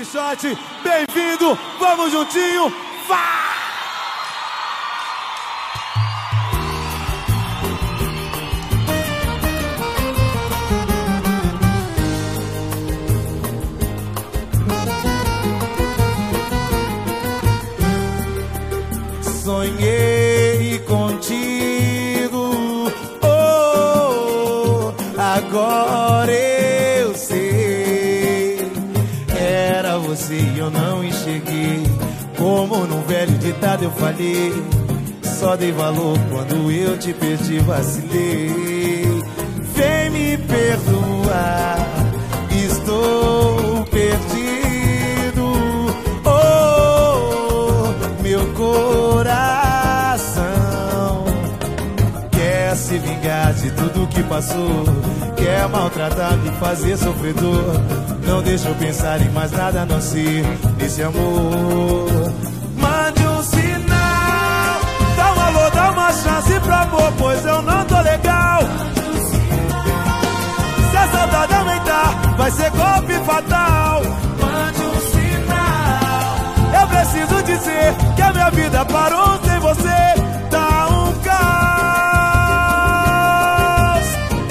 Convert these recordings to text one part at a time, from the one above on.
Quixote, bem-vindo, vamos juntinho, vai! Sonhei contigo, oh, agora eu sei. Era você e eu não enxerguei. Como num velho ditado eu falhei. Só dei valor quando eu te perdi, vacilei. Vem me perdoar, estou perdido, oh, meu coração quer se vingar de tudo que passou, quer maltratar, me fazer sofredor. Não deixa eu pensar em mais nada a não ser nesse amor. Mande um sinal, dá um alô, dá uma chance pro amor, pois eu não tô legal. Se a saudade aumentar, vai ser golpe fatal. Mande um sinal, eu preciso dizer que a minha vida parou sem você. Tá um caos.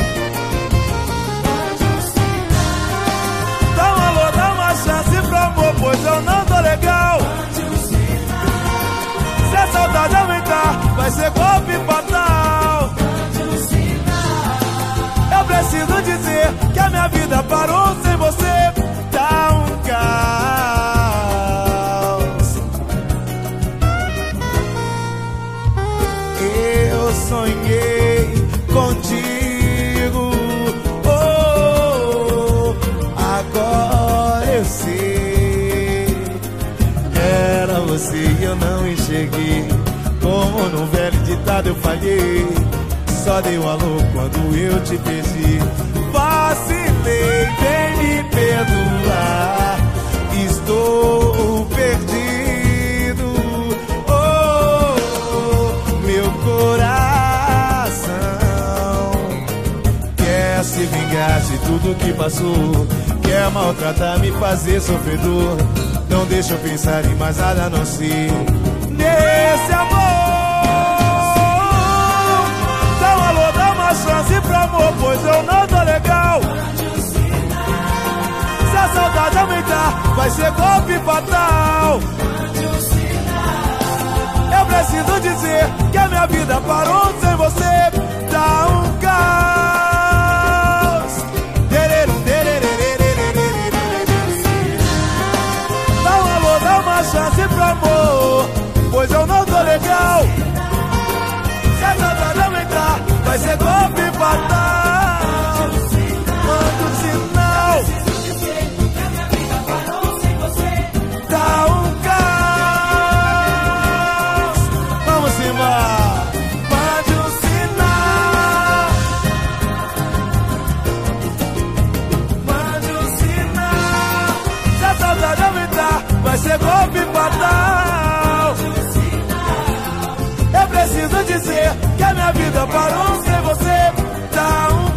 Mande um sinal, dá um alô, dá uma chance pro amor, pois eu não tô legal. Mande um sinal, se a saudade aumentar, vai ser golpe fatal. Mande um sinal, eu preciso dizer que a minha vida parou sem você. Tá um caos. Eu sonhei contigo, oh, agora eu sei. Era você e eu não enxerguei. Como num velho ditado eu falhei. Só dei o alô quando eu te perdi. Vacilei, vem me perdoar, estou perdido, oh, meu coração quer se vingar de tudo que passou, quer maltratar, me fazer sofredor. Não deixa eu pensar em mais nada a não ser nesse amor. Dá um alô, dá uma chance pro amor, pois eu não tô legal. Se a saudade aumentar, vai ser golpe fatal. Eu preciso dizer que a minha vida parou sem você. Tá um caos. Dá um alô, dá uma chance pro amor, pois eu não tô legal. Se a saudade aumentar, vai ser golpe fatal. Manda um sinal, tá um caos. Vamos embora. Mande um sinal, mande um sinal. Se a saudade aumentar, vai ser golpe fatal. Eu preciso dizer que a minha vida parou sem você. Tá um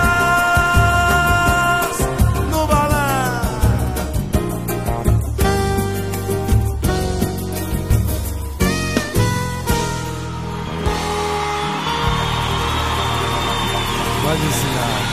caos no balanço. Pode ensinar.